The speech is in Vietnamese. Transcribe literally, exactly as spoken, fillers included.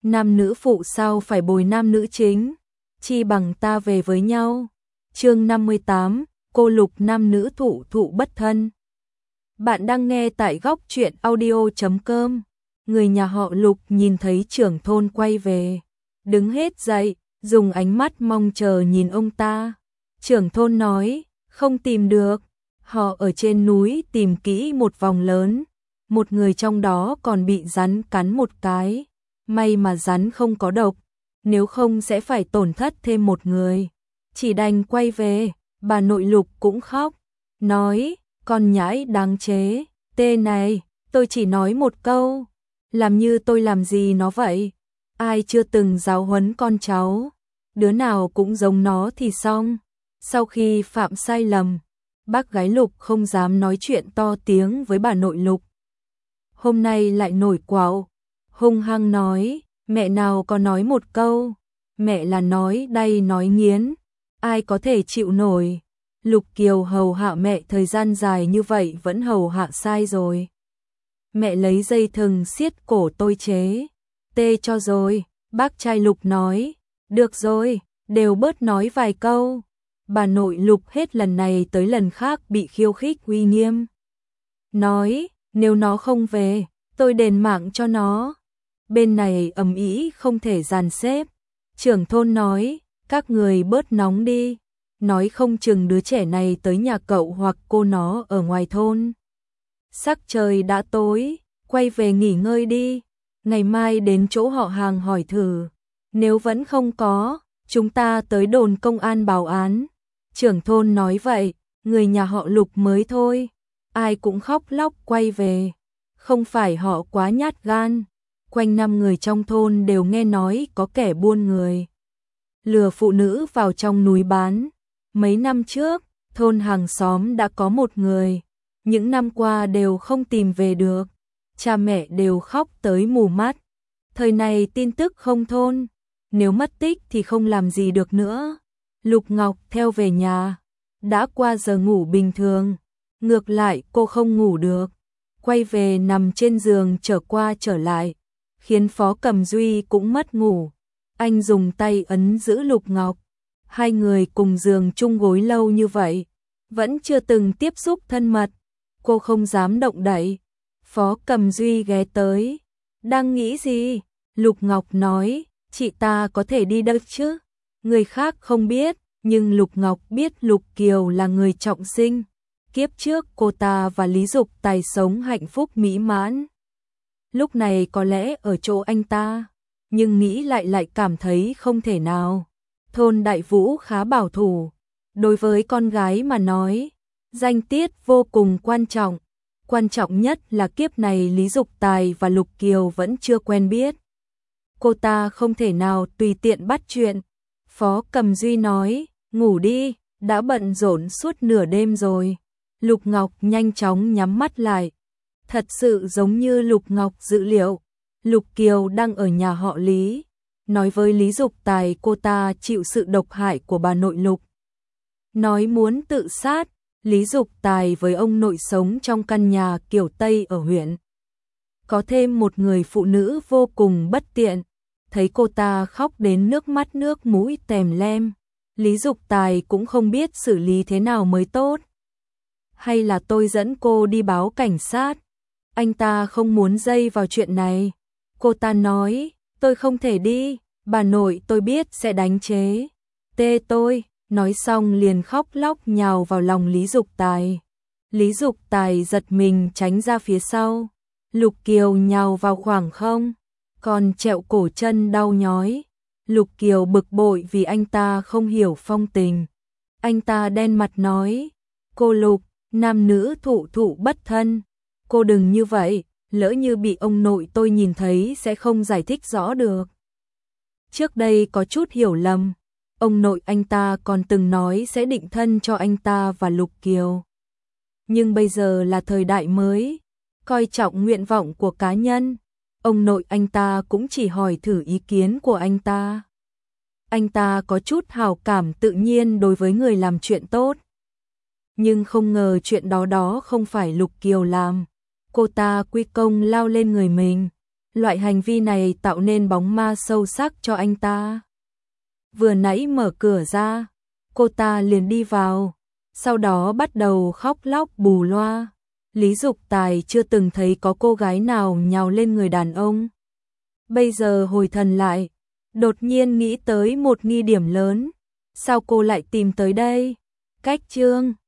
nam nữ phụ sao phải bồi nam nữ chính, chi bằng ta về với nhau. Chương năm mươi tám, cô Lục nam nữ thụ thụ bất thân. Bạn đang nghe tại góc truyện audio chấm com. Người nhà họ Lục nhìn thấy trưởng thôn quay về, đứng hết dậy, dùng ánh mắt mong chờ nhìn ông ta. Trưởng thôn nói, không tìm được. Họ ở trên núi tìm kỹ một vòng lớn, một người trong đó còn bị rắn cắn một cái. May mà rắn không có độc, nếu không sẽ phải tổn thất thêm một người. Chỉ đành quay về. Bà nội Lục cũng khóc, nói, con nhãi đáng chế, tê này, tôi chỉ nói một câu, làm như tôi làm gì nó vậy. Ai chưa từng giáo huấn con cháu, đứa nào cũng giống nó thì xong. Sau khi phạm sai lầm, bác gái Lục không dám nói chuyện to tiếng với bà nội Lục. Hôm nay lại nổi quạo, hung hăng nói, mẹ nào có nói một câu, mẹ là nói đay nói nghiến, ai có thể chịu nổi. Lục Kiều hầu hạ mẹ thời gian dài như vậy vẫn hầu hạ sai rồi. Mẹ lấy dây thừng siết cổ tôi chế, tê cho rồi. Bác trai Lục nói, được rồi, đều bớt nói vài câu. Bà nội Lục hết lần này tới lần khác bị khiêu khích uy nghiêm. Nói, nếu nó không về, tôi đền mạng cho nó. Bên này ầm ĩ không thể dàn xếp. Trưởng thôn nói, các người bớt nóng đi, nói không chừng đứa trẻ này tới nhà cậu hoặc cô nó ở ngoài thôn. Sắc trời đã tối, quay về nghỉ ngơi đi, ngày mai đến chỗ họ hàng hỏi thử, nếu vẫn không có, chúng ta tới đồn công an báo án. Trưởng thôn nói vậy, người nhà họ Lục mới thôi, ai cũng khóc lóc quay về, không phải họ quá nhát gan. Quanh năm người trong thôn đều nghe nói có kẻ buôn người, lừa phụ nữ vào trong núi bán. Mấy năm trước, thôn hàng xóm đã có một người, những năm qua đều không tìm về được, cha mẹ đều khóc tới mù mắt. Thời này tin tức không thôn, nếu mất tích thì không làm gì được nữa. Lục Ngọc theo về nhà, đã qua giờ ngủ bình thường, ngược lại cô không ngủ được, quay về nằm trên giường trở qua trở lại, khiến Phó Cầm Duy cũng mất ngủ. Anh dùng tay ấn giữ Lục Ngọc, hai người cùng giường chung gối lâu như vậy, vẫn chưa từng tiếp xúc thân mật, cô không dám động đậy. Phó Cầm Duy ghé tới, đang nghĩ gì? Lục Ngọc nói, chị ta có thể đi đâu chứ? Người khác không biết, nhưng Lục Ngọc biết Lục Kiều là người trọng sinh. Kiếp trước cô ta và Lý Dục Tài sống hạnh phúc mỹ mãn. Lúc này có lẽ ở chỗ anh ta, nhưng nghĩ lại lại cảm thấy không thể nào. Thôn Đại Vũ khá bảo thủ, đối với con gái mà nói, danh tiết vô cùng quan trọng. Quan trọng nhất là kiếp này Lý Dục Tài và Lục Kiều vẫn chưa quen biết. Cô ta không thể nào tùy tiện bắt chuyện. Phó Cầm Duy nói, ngủ đi, đã bận rộn suốt nửa đêm rồi. Lục Ngọc nhanh chóng nhắm mắt lại. Thật sự giống như Lục Ngọc dự liệu, Lục Kiều đang ở nhà họ Lý. Nói với Lý Dục Tài cô ta chịu sự độc hại của bà nội Lục. Nói muốn tự sát, Lý Dục Tài với ông nội sống trong căn nhà kiểu Tây ở huyện. Có thêm một người phụ nữ vô cùng bất tiện, thấy cô ta khóc đến nước mắt nước mũi tèm lem. Lý Dục Tài cũng không biết xử lý thế nào mới tốt. Hay là tôi dẫn cô đi báo cảnh sát? Anh ta không muốn dây vào chuyện này. Cô ta nói, tôi không thể đi, bà nội tôi biết sẽ đánh chế. Tê tôi, nói xong liền khóc lóc nhào vào lòng Lý Dục Tài. Lý Dục Tài giật mình tránh ra phía sau. Lục Kiều nhào vào khoảng không, còn trẹo cổ chân đau nhói. Lục Kiều bực bội vì anh ta không hiểu phong tình. Anh ta đen mặt nói, cô Lục, nam nữ thụ thụ bất thân. Cô đừng như vậy, lỡ như bị ông nội tôi nhìn thấy sẽ không giải thích rõ được. Trước đây có chút hiểu lầm, ông nội anh ta còn từng nói sẽ định thân cho anh ta và Lục Kiều. Nhưng bây giờ là thời đại mới, coi trọng nguyện vọng của cá nhân, ông nội anh ta cũng chỉ hỏi thử ý kiến của anh ta. Anh ta có chút hảo cảm tự nhiên đối với người làm chuyện tốt. Nhưng không ngờ chuyện đó đó không phải Lục Kiều làm. Cô ta quy công lao lên người mình. Loại hành vi này tạo nên bóng ma sâu sắc cho anh ta. Vừa nãy mở cửa ra, cô ta liền đi vào, sau đó bắt đầu khóc lóc bù loa. Lý Dục Tài chưa từng thấy có cô gái nào nhào lên người đàn ông. Bây giờ hồi thần lại, đột nhiên nghĩ tới một nghi điểm lớn. Sao cô lại tìm tới đây? Cách chương